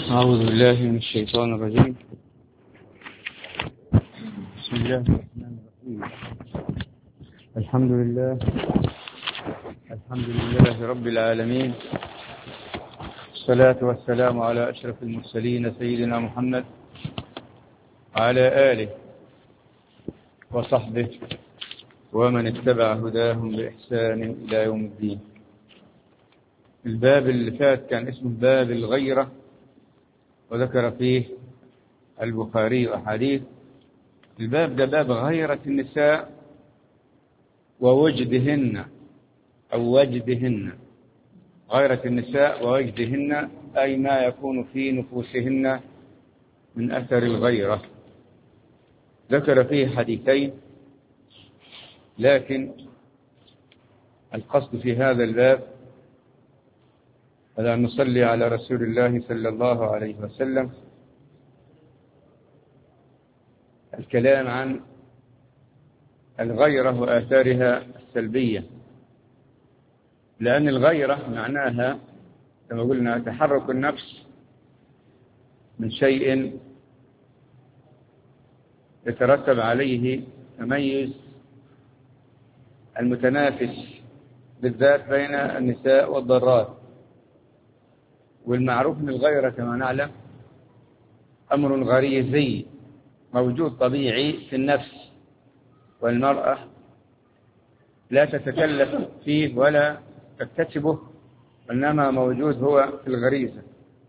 أعوذ بالله من الشيطان الرجيم. بسم الله الرحمن الرحيم. الحمد لله رب العالمين، الصلاة والسلام على أشرف المرسلين سيدنا محمد وعلى آله وصحبه ومن اتبع هداهم بإحسان إلى يوم الدين. الباب اللي فات كان اسمه باب الغيرة، وذكر فيه البخاري أحاديث. الباب ده باب غيرة النساء ووجدهن أو وجدهن. غيرة النساء ووجدهن أي ما يكون في نفوسهن من أثر الغيرة. ذكر فيه حديثين، لكن القصد في هذا الباب أن نصلي على رسول الله صلى الله عليه وسلم. الكلام عن الغيرة وآثارها السلبية، لأن الغيرة معناها كما قلنا تحرك النفس من شيء يترتب عليه تميز المتنافس بالذات بين النساء والضرات. والمعروف من الغيرة كما نعلم أمر غريزي موجود طبيعي في النفس، والمرأة لا تتكلف فيه ولا تكتسبه، وإنما موجود هو في الغريزة.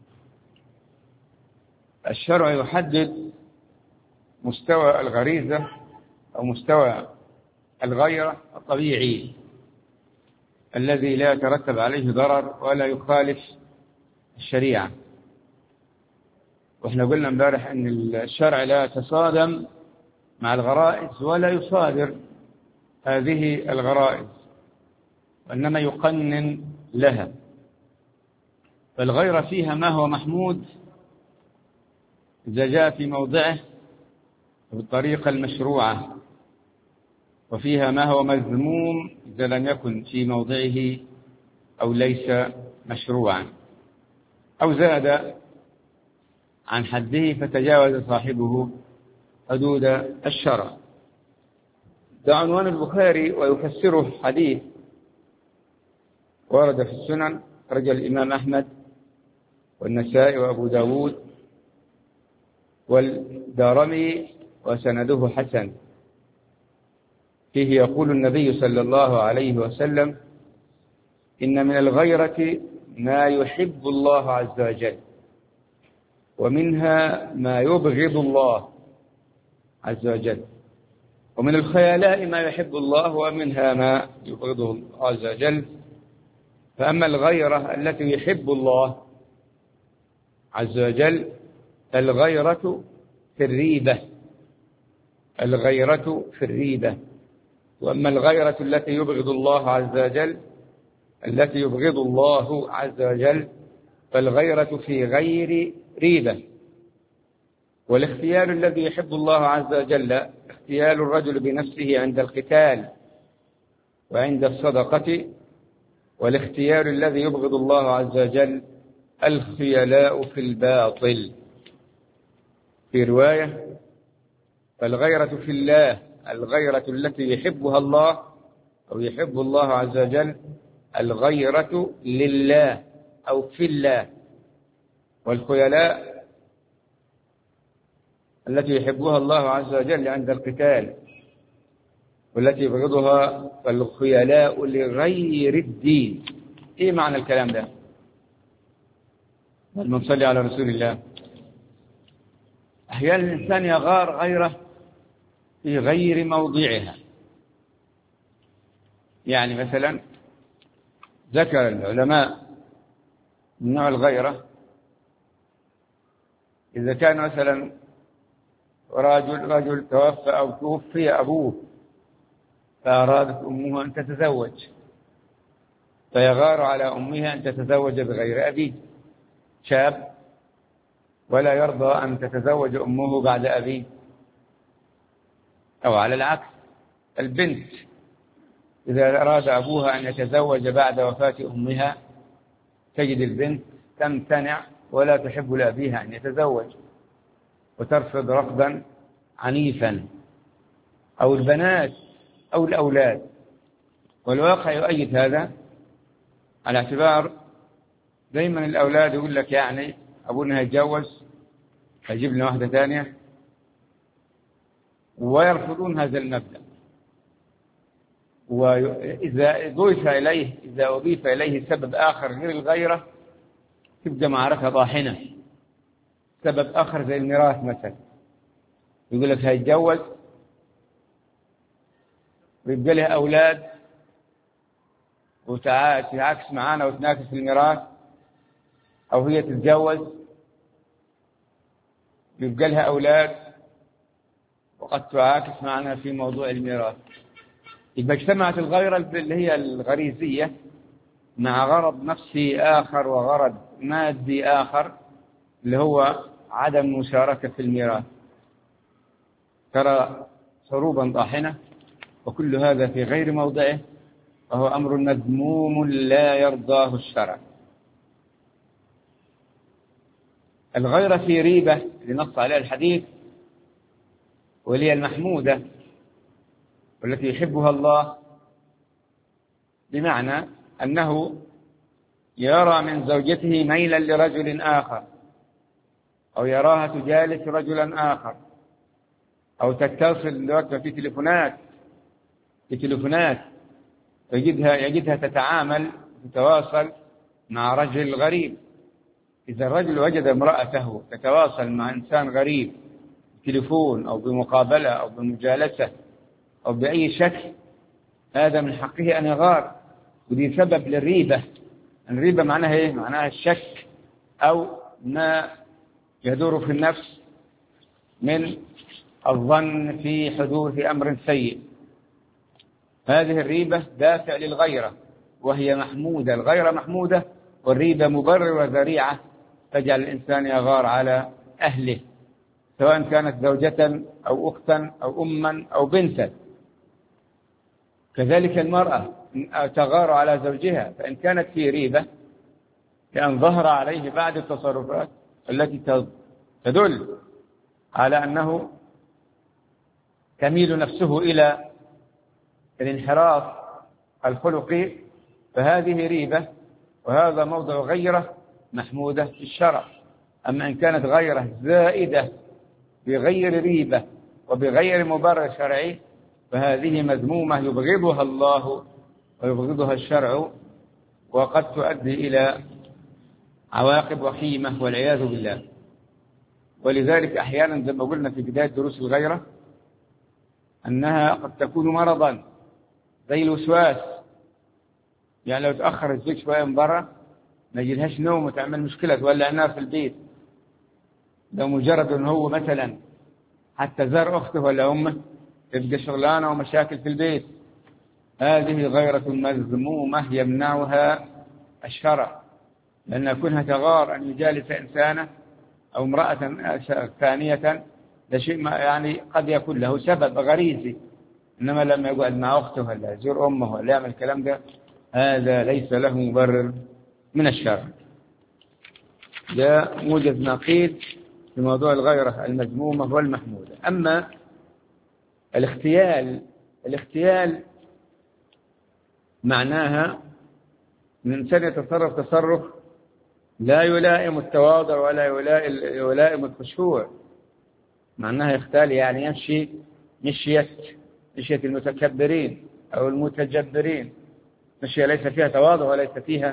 الشرع يحدد مستوى الغريزة أو مستوى الغيرة الطبيعي الذي لا يترتب عليه ضرر ولا يخالف الشريعة. واحنا قلنا امبارح ان الشرع لا يتصادم مع الغرائز ولا يصادر هذه الغرائز، وانما يقنن لها. فالغيرة فيها ما هو محمود إذا جاء في موضعه بالطريقة المشروعة، وفيها ما هو مذموم إذا لم يكن في موضعه أو ليس مشروعا أو زاد عن حده فتجاوز صاحبه حدود الشرع. ده عنوان البخاري، ويفسره حديث ورد في السنن رجل الإمام أحمد والنسائي وأبو داود والدارمي وسنده حسن. فيه يقول النبي صلى الله عليه وسلم: إن من الغيرة ما يحب الله عز وجل، ومنها ما يبغض الله عز وجل، ومن الخيلاء ما يحب الله ومنها ما يبغضه الله عز وجل. فأما الغيرة التي يحب الله عز وجل الغيرة في الريبة، الغيرة في الريبة. وأما الغيرة التي يبغض الله عز وجل، التي يبغض الله عز وجل، فالغيرة في غير ريبة. والاختيار الذي يحب الله عز وجل اختيار الرجل بنفسه عند القتال وعند الصدقة، والاختيار الذي يبغض الله عز وجل الخيلاء في الباطل. في رواية: فالغيرة في الله، الغيرة التي يحبها الله أو يحب الله عز وجل الغيرة لله أو في الله. والخيلاء التي يحبها الله عز وجل عند القتال، والتي يبغضها فالخيلاء لغير الدين. إيه معنى الكلام ده؟ لما نصلي على رسول الله. أحيانا الإنسان يغار غيره في غير موضعها. يعني مثلا ذكر العلماء من نوع الغيرة إذا كان مثلا رجل توفى أو توفي أبوه فأرادت أمه أن تتزوج، فيغار على أمها أن تتزوج بغير أبيه. شاب ولا يرضى أن تتزوج أمه بعد أبيه، أو على العكس البنت إذا أراد أبوها أن يتزوج بعد وفاة أمها تجد البنت تمتنع ولا تحب لأبيها أن يتزوج وترفض رفضا عنيفا، أو البنات أو الأولاد. والواقع يؤيد هذا، على اعتبار دايما الأولاد يقول لك يعني أبونا هيتجوز هيجيب لنا واحدة ثانية، ويرفضون هذا المبدأ. وإذا أضيف إليه سبب آخر غير الغيرة تبقى معركة طاحنة. سبب آخر زي الميراث مثلا، يقول لك هيتجوز ويبقى له أولاد وتعاكس معانا وتناكس الميراث، أو هي تتجوز ويبقى لها أولاد وقد تعاكس معنا في موضوع الميراث. يبقى اجتمعت الغيرة اللي هي الغريزية مع غرض نفسي آخر وغرض مادي آخر اللي هو عدم المشاركة في الميراث. ترى حروبا طاحنة، وكل هذا في غير موضعه، وهو أمر مذموم لا يرضاه الشرع. الغيرة في ريبة لنص عليها الحديث، وهي المحمودة والتي يحبها الله، بمعنى أنه يرى من زوجته ميلا لرجل آخر، أو يراها تجالس رجلا آخر، أو تتصل في تليفونات يجدها تتعامل تتواصل مع رجل غريب. إذا الرجل وجد امرأته تتواصل مع إنسان غريب بتليفون أو بمقابلة أو بمجالسة أو بأي شكل، هذا من حقه أن يغار، ودي سبب للريبة. الريبة معناها إيه؟ معناها الشك أو ما يدور في النفس من الظن في حدوث أمر سيء. هذه الريبة دافع للغيرة، وهي محمودة. الغيرة محمودة، والريبة مبرر وذريعة تجعل الإنسان يغار على أهله، سواء كانت زوجة أو أختا أو أما أو بنتا. كذلك المرأة تغار على زوجها، فإن كانت في ريبة لأن ظهر عليه بعض التصرفات التي تدل على أنه تميل نفسه إلى الانحراف الخلقي، فهذه ريبة، وهذا موضع غيرة محمودة في الشرع. أما إن كانت غيرة زائدة بغير ريبة وبغير مبرر شرعي فهذه مذمومة يبغضها الله ويبغضها الشرع، وقد تؤدي إلى عواقب وخيمة والعياذ بالله. ولذلك أحيانا زي ما قلنا في بداية دروس الغيرة أنها قد تكون مرضا زي الوسواس. يعني لو تأخر الزوج شوية من برا ما يجيلهاش نوم وتعمل مشكلة تولع نار في البيت، لو مجرد أنه هو مثلا حتى زار أخته ولا أمه تبقى شغلانة ومشاكل في البيت. هذه غيرة مذمومة يمنعها الشرع، لأن كونها تغار أن يجالس إنسانة أو امرأة ثانية ده شيء يعني قد يكون له سبب غريزي، إنما لما يقعد مع أخته ولا يزور أمه ولا يعمل الكلام ده هذا ليس له مبرر من الشرع. ده موجز ما قيل في موضوع الغيرة المذمومة والمحمودة. أما الاختيال معناها من إنسان يتصرف تصرف لا يلائم التواضع ولا يلائم الخشوع. معناها يختال، يعني يمشي مشية المتكبرين أو المتجبرين، مشية ليس فيها تواضع وليس فيها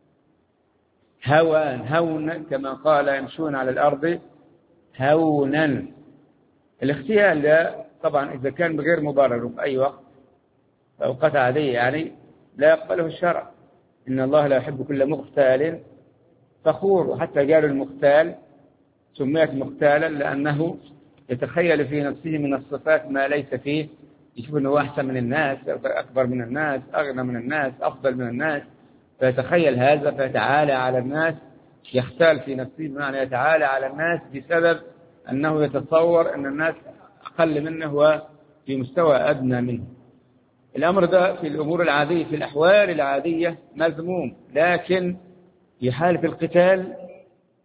هون كما قال يمشون على الأرض هونا. الاختيال ده طبعا إذا كان بغير مبرر في أي وقت أوقات عادية يعني لا يقبله الشرع. إن الله لا يحب كل مختال فخور. وحتى قالوا المختال سميت مختالا لأنه يتخيل في نفسه من الصفات ما ليس فيه، يشوف أنه أحسن من الناس، أكبر من الناس، أغنى من الناس، أفضل من الناس، فيتخيل هذا فيتعالى على الناس. يختال في نفسه بمعنى يتعالى على الناس بسبب أنه يتصور أن الناس أقل منه وفي مستوى أدنى منه. الأمر ده في الأمور العادية في الأحوال العادية مذموم، لكن في حالة القتال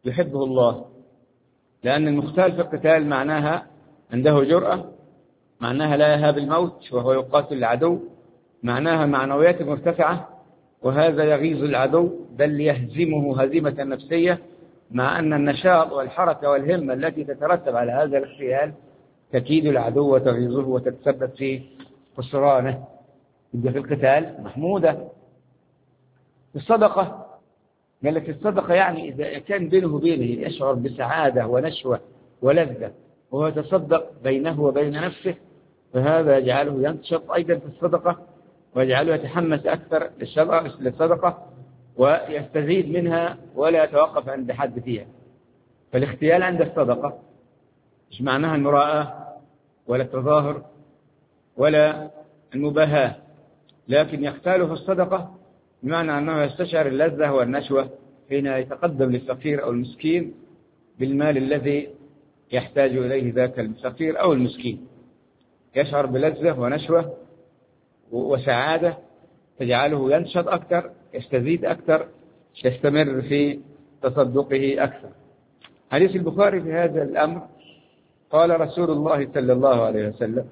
يحبه الله، لأن المختال في القتال معناها عنده جرأة، معناها لا يهاب الموت وهو يقاتل العدو، معناها معنويات مرتفعة، وهذا يغيظ العدو بل يهزمه هزيمة نفسية، مع أن النشاط والحركة والهمة التي تترتب على هذا الاغتيال تكيد العدو وتغيظه وتتسبب في خسرانه. يبقى في القتال محمودة. في الصدقة قال لك الصدقة يعني إذا كان بينه وبينه يشعر بسعادة ونشوة ولذة وهو يتصدق بينه وبين نفسه، فهذا يجعله ينشط أيضا في الصدقة ويجعله يتحمس أكثر للصدقة ويستزيد منها ولا يتوقف عند حد فيها. فالاختيال عند الصدقة مش معناها المراءة ولا التظاهر ولا المباهاة، لكن يختال في الصدقة بمعنى أنه يستشعر اللذة والنشوة حين يتقدم للفقير أو المسكين بالمال الذي يحتاج إليه ذاك الفقير أو المسكين، يشعر بلذة ونشوة وسعادة تجعله ينشط أكثر، يستزيد أكثر، يستمر في تصدقه أكثر. حديث البخاري في هذا الأمر قال رسول الله صلى الله عليه وسلم،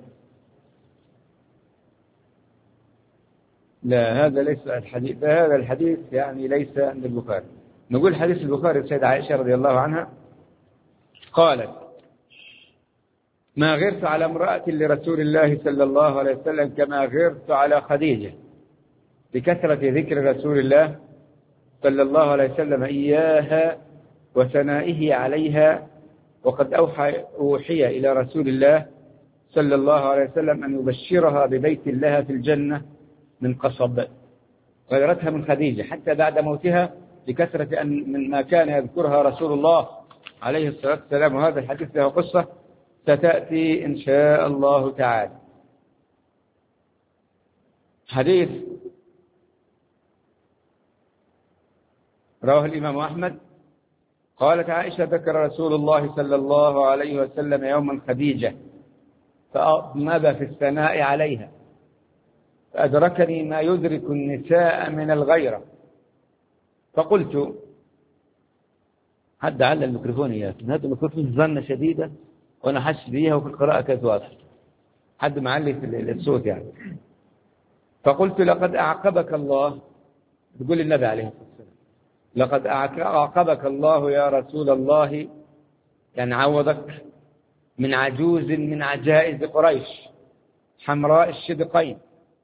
لا هذا ليس الحديث، هذا الحديث يعني ليس عند البخاري. نقول حديث البخاري السيدة عائشة رضي الله عنها قالت: ما غرت على امرأة لرسول الله صلى الله عليه وسلم كما غرت على خديجة، بكثرة ذكر رسول الله صلى الله عليه وسلم إياها وثنائه عليها، وقد أوحي إلى رسول الله صلى الله عليه وسلم أن يبشرها ببيت لها في الجنة من قصب. غيرتها من خديجة حتى بعد موتها بكثرة من ما كان يذكرها رسول الله عليه الصلاة والسلام. وهذا الحديث له قصة ستأتي إن شاء الله تعالى. حديث رواه الإمام أحمد قالت عائشة: ذكر رسول الله صلى الله عليه وسلم يوما خديجة فأضنب في الثناء عليها، فأدركني ما يدرك النساء من الغيرة، فقلت: حد على الميكروفون يا أخي، هذا الميكروفون ظنة شديدة وأنا حش بيها وفي القراءة كانت واضحة، حد معلي في الصوت يعني. فقلت: لقد أعقبك الله، تقول النبي عليه الصلاة والسلام، لقد أعقبك الله يا رسول الله، يعني عوضك من عجوز من عجائز قريش حمراء الشدقين.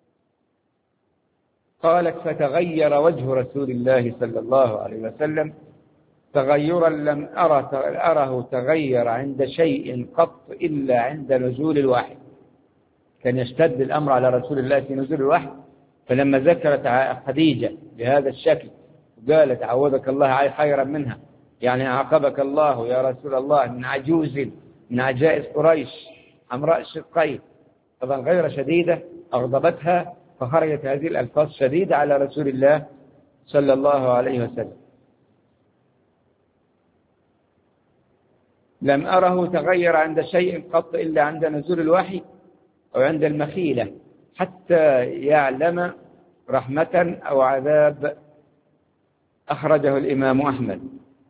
قالت: فتغير وجه رسول الله صلى الله عليه وسلم تغيرا لم أره تغير عند شيء قط إلا عند نزول الوحي. كان يشتد الأمر على رسول الله في نزول الوحي، فلما ذكرت خديجة بهذا الشكل قالت: عوضك الله خيرا منها، يعني عاقبك الله يا رسول الله من عجوز من عجائز قريش حمراء الشدقين. طبعا غير شديدة أغضبتها، فخرجت هذه الألفاظ شديدة على رسول الله صلى الله عليه وسلم. لم أره تغير عند شيء قط إلا عند نزول الوحي أو عند المخيلة حتى يعلم رحمة أو عذاب. أخرجه الإمام أحمد.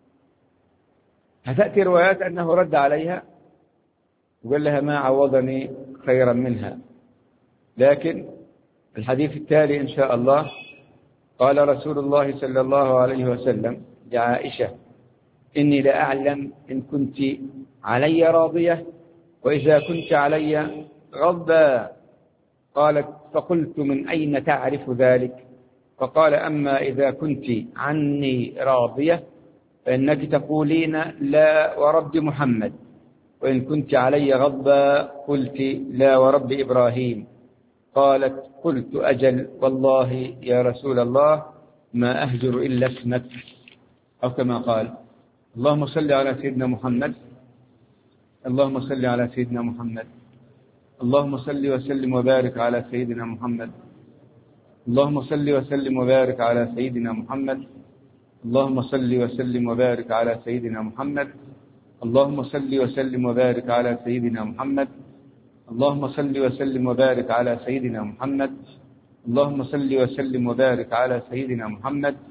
هتأتي روايات أنه رد عليها وقال لها: ما عوضني خيرا منها. لكن الحديث التالي إن شاء الله قال رسول الله صلى الله عليه وسلم لعائشة: إني لأعلم إن كنت علي راضية وإذا كنت علي غضبا. قالت: فقلت: من أين تعرف ذلك؟ فقال: أما إذا كنت عني راضية فإنك تقولين لا ورب محمد، وإن كنت علي غضبا قلت لا ورب إبراهيم. قالت: قلت: أجل والله يا رسول الله ما أهجر إلا اسمك، أو كما قال. اللهم صل على سيدنا محمد، اللهم صل على سيدنا محمد، اللهم صل وسلم وبارك على سيدنا محمد، اللهم صل وسلم وبارك على سيدنا محمد، اللهم صل وسلم وبارك على سيدنا محمد، اللهم صل وسلم وبارك على سيدنا محمد، اللهم صل وسلم وبارك على سيدنا محمد، اللهم صل وسلم وبارك على سيدنا محمد،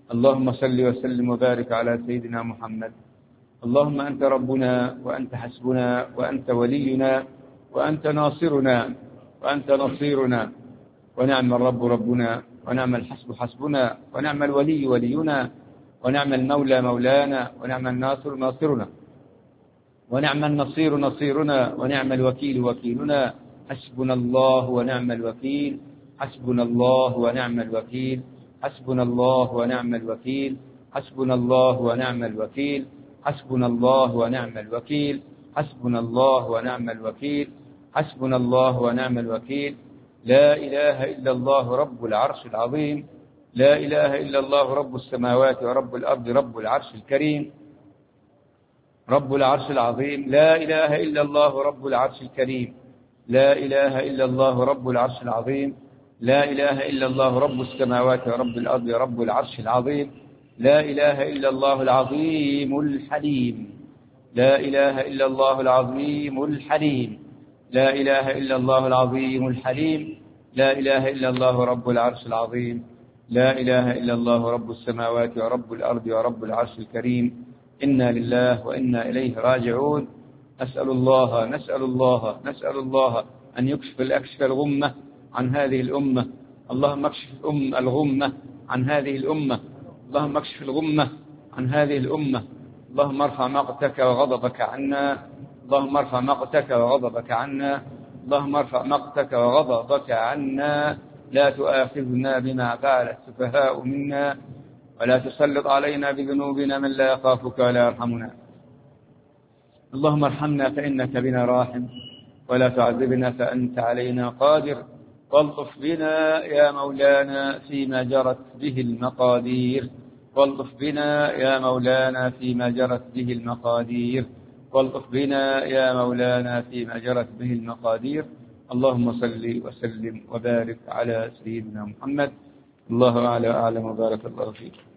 اللهم صل وسلم وبارك على سيدنا محمد. اللهم أنت ربنا وأنت حسبنا وأنت ولينا وأنت ناصرنا وأنت نصيرنا، ونعم الرب ربنا ونعم الحسب حسبنا ونعم الولي ولينا ونعم المولى مولانا ونعم الناصر ناصرنا ونعم النصير نصيرنا ونعم الوكيل وكيلنا. حسبنا الله ونعم الوكيل، حسبنا الله ونعم الوكيل، حسبنا الله ونعم الوكيل، حسبنا الله ونعم الوكيل، حسبنا الله ونعم الوكيل، حسبنا الله ونعم الوكيل، حسبنا الله ونعم الوكيل. لا إله إلا الله رب العرش العظيم، لا إله إلا الله رب السماوات ورب الأرض رب العرش الكريم، رب العرش العظيم. لا إله إلا الله رب العرش الكريم، لا إله إلا الله رب العرش العظيم، لا إله إلا الله رب السماوات ورب الأرض رب العرش العظيم. لا إله إلا الله العظيم الحليم، لا إله إلا الله العظيم الحليم، لا إله إلا الله العظيم الحليم، لا إله إلا الله رب العرش العظيم، لا إله إلا الله رب السماوات ورب الأرض ورب العرش الكريم. إنا لله وإنا إليه راجعون. نسأل الله أن يكشف الغمة عن هذه الأمة. اللهم اكشف الغمة عن هذه الأمة، اللهم اكشف الغمة عن هذه الأمة. اللهم ارفع مقتك وغضبك عنا، اللهم ارفع مقتك وغضبك عنا، اللهم ارفع مقتك وغضبك عنا. لا تؤاخذنا بما فعل السفهاء منا، ولا تسلط علينا بذنوبنا من لا يخافك ولا يرحمنا. اللهم ارحمنا فإنك بنا راحم، ولا تعذبنا فأنت علينا قادر. والطف بنا يا مولانا فيما جرت به المقادير، والطف بنا يا مولانا فيما جرت به المقادير، والطف بنا يا مولانا فيما جرت به المقادير. اللهم صل وسلم وبارك على سيدنا محمد. الله أعلى وأعلم وبارك الله فيك.